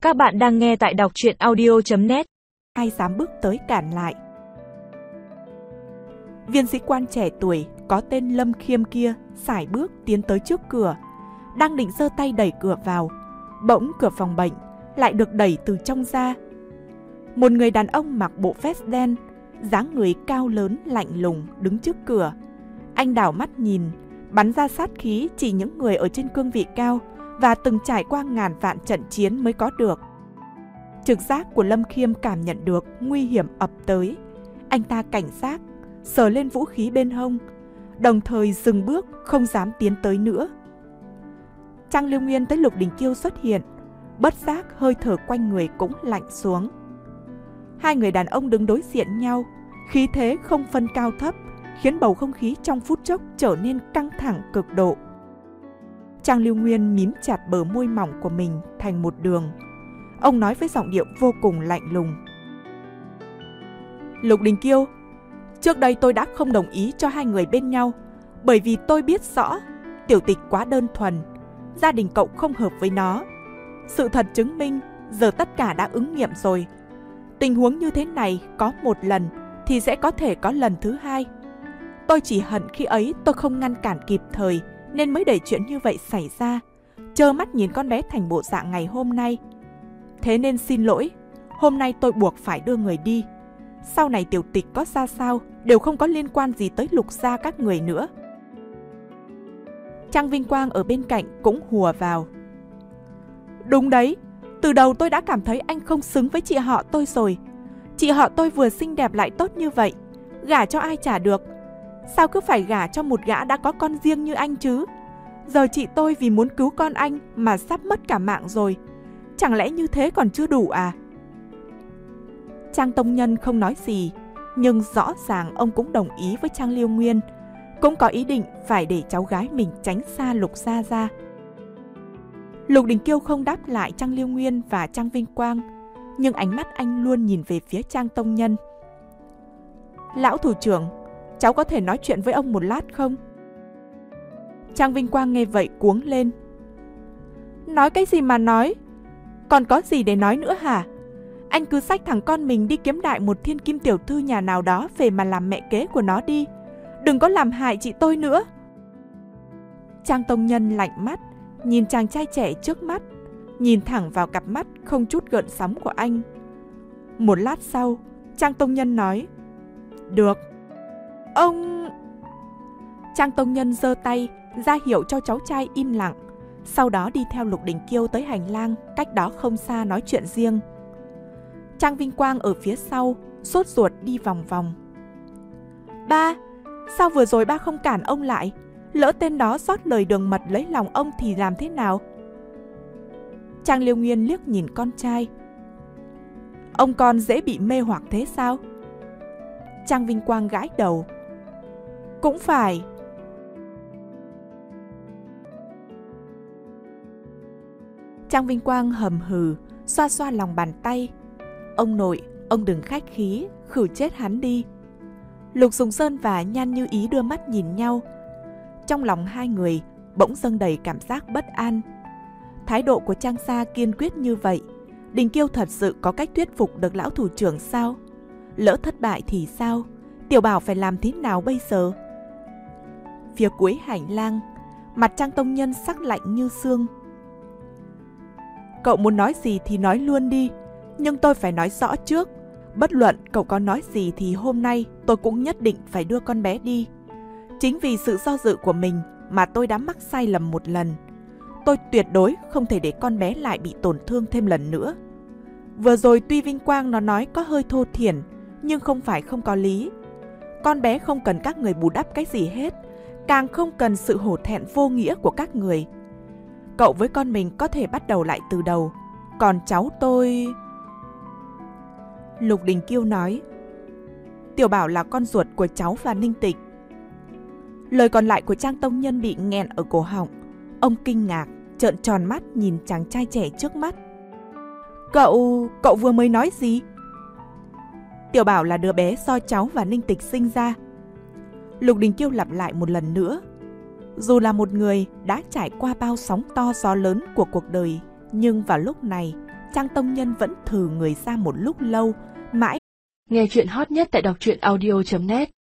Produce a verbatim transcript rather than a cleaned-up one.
Các bạn đang nghe tại đọc truyện audio chấm net. Ai dám bước tới cản lại. Viên sĩ quan trẻ tuổi có tên Lâm Khiêm kia sải bước tiến tới trước cửa, đang định giơ tay đẩy cửa vào, bỗng cửa phòng bệnh lại được đẩy từ trong ra. Một người đàn ông mặc bộ vest đen, dáng người cao lớn lạnh lùng đứng trước cửa. Anh đảo mắt nhìn, bắn ra sát khí chỉ những người ở trên cương vị cao và từng trải qua ngàn vạn trận chiến mới có được. Trực giác của Lâm Khiêm cảm nhận được nguy hiểm ập tới. Anh ta cảnh giác, sờ lên vũ khí bên hông, đồng thời dừng bước không dám tiến tới nữa. Trang Liêu Nguyên thấy Lục Đình Kiêu xuất hiện, bất giác hơi thở quanh người cũng lạnh xuống. Hai người đàn ông đứng đối diện nhau, khí thế không phân cao thấp, khiến bầu không khí trong phút chốc trở nên căng thẳng cực độ. Trang Liêu Nguyên mím chặt bờ môi mỏng của mình thành một đường. Ông nói với giọng điệu vô cùng lạnh lùng. Lục Đình Kiêu, trước đây tôi đã không đồng ý cho hai người bên nhau, bởi vì tôi biết rõ Tiểu Tịch quá đơn thuần, gia đình cậu không hợp với nó. Sự thật chứng minh giờ tất cả đã ứng nghiệm rồi. Tình huống như thế này có một lần thì sẽ có thể có lần thứ hai. Tôi chỉ hận khi ấy tôi không ngăn cản kịp thời nên mới để chuyện như vậy xảy ra, trơ mắt nhìn con bé thành bộ dạng ngày hôm nay. Thế nên xin lỗi, hôm nay tôi buộc phải đưa người đi. Sau này Tiểu Tịch có ra sao đều không có liên quan gì tới Lục gia các người nữa. Trang Vinh Quang ở bên cạnh cũng hùa vào. Đúng đấy, từ đầu tôi đã cảm thấy anh không xứng với chị họ tôi rồi. Chị họ tôi vừa xinh đẹp lại tốt như vậy, gả cho ai chả được. Sao cứ phải gả cho một gã đã có con riêng như anh chứ? Giờ chị tôi vì muốn cứu con anh mà sắp mất cả mạng rồi. Chẳng lẽ như thế còn chưa đủ à? Trang Tông Nhân không nói gì, nhưng rõ ràng ông cũng đồng ý với Trang Liêu Nguyên, cũng có ý định phải để cháu gái mình tránh xa Lục gia ra. Lục Đình Kiêu không đáp lại Trang Liêu Nguyên và Trang Vinh Quang, nhưng ánh mắt anh luôn nhìn về phía Trang Tông Nhân. Lão thủ trưởng, cháu có thể nói chuyện với ông một lát không? Trang Vinh Quang nghe vậy cuống lên. Nói cái gì mà nói? Còn có gì để nói nữa hả? Anh cứ xách thằng con mình đi kiếm đại một thiên kim tiểu thư nhà nào đó về mà làm mẹ kế của nó đi. Đừng có làm hại chị tôi nữa. Trang Tông Nhân lạnh mắt, nhìn chàng trai trẻ trước mắt, nhìn thẳng vào cặp mắt không chút gợn sóng của anh. Một lát sau, Trang Tông Nhân nói. Được. Ông... Trang Tông Nhân giơ tay ra hiệu cho cháu trai im lặng, sau đó đi theo Lục Đình Kiêu tới hành lang cách đó không xa nói chuyện riêng. Trang Vinh Quang ở phía sau sốt ruột đi vòng vòng. Ba, sao vừa rồi ba không cản ông lại? Lỡ tên đó rót lời đường mật lấy lòng ông thì làm thế nào? Trang Liêu Nguyên liếc nhìn con trai. Ông con dễ bị mê hoặc thế sao? Trang Vinh Quang gãi đầu. Cũng phải. Trang Vinh Quang hầm hừ, xoa xoa lòng bàn tay. Ông nội, ông đừng khách khí, khử chết hắn đi. Lục Dùng Sơn và Nhan Như Ý đưa mắt nhìn nhau. Trong lòng hai người bỗng dâng đầy cảm giác bất an. Thái độ của Trang gia kiên quyết như vậy, Đình Kiêu thật sự có cách thuyết phục được lão thủ trưởng sao? Lỡ thất bại thì sao? Tiểu Bảo phải làm thế nào bây giờ? Phía cuối hành lang, mặt Trang Tông Nhân sắc lạnh như xương. Cậu muốn nói gì thì nói luôn đi, nhưng tôi phải nói rõ trước. Bất luận cậu có nói gì thì hôm nay tôi cũng nhất định phải đưa con bé đi. Chính vì sự do dự của mình mà tôi đã mắc sai lầm một lần. Tôi tuyệt đối không thể để con bé lại bị tổn thương thêm lần nữa. Vừa rồi tuy Vinh Quang nó nói có hơi thô thiển, nhưng không phải không có lý. Con bé không cần các người bù đắp cái gì hết, càng không cần sự hổ thẹn vô nghĩa của các người. Cậu với con mình có thể bắt đầu lại từ đầu, còn cháu tôi... Lục Đình Kiêu nói. Tiểu Bảo là con ruột của cháu và Ninh Tịch. Lời còn lại của Trang Tông Nhân bị nghẹn ở cổ họng. Ông kinh ngạc, trợn tròn mắt nhìn chàng trai trẻ trước mắt. Cậu... cậu vừa mới nói gì? Tiểu Bảo là đứa bé do cháu và Ninh Tịch sinh ra. Lục Đình Kiêu lặp lại một lần nữa. Dù là một người đã trải qua bao sóng to gió lớn của cuộc đời, nhưng vào lúc này Trang tông nhân vẫn thừ người ra một lúc lâu, mãi. Nghe chuyện hot nhất tại đọc truyện audio chấm net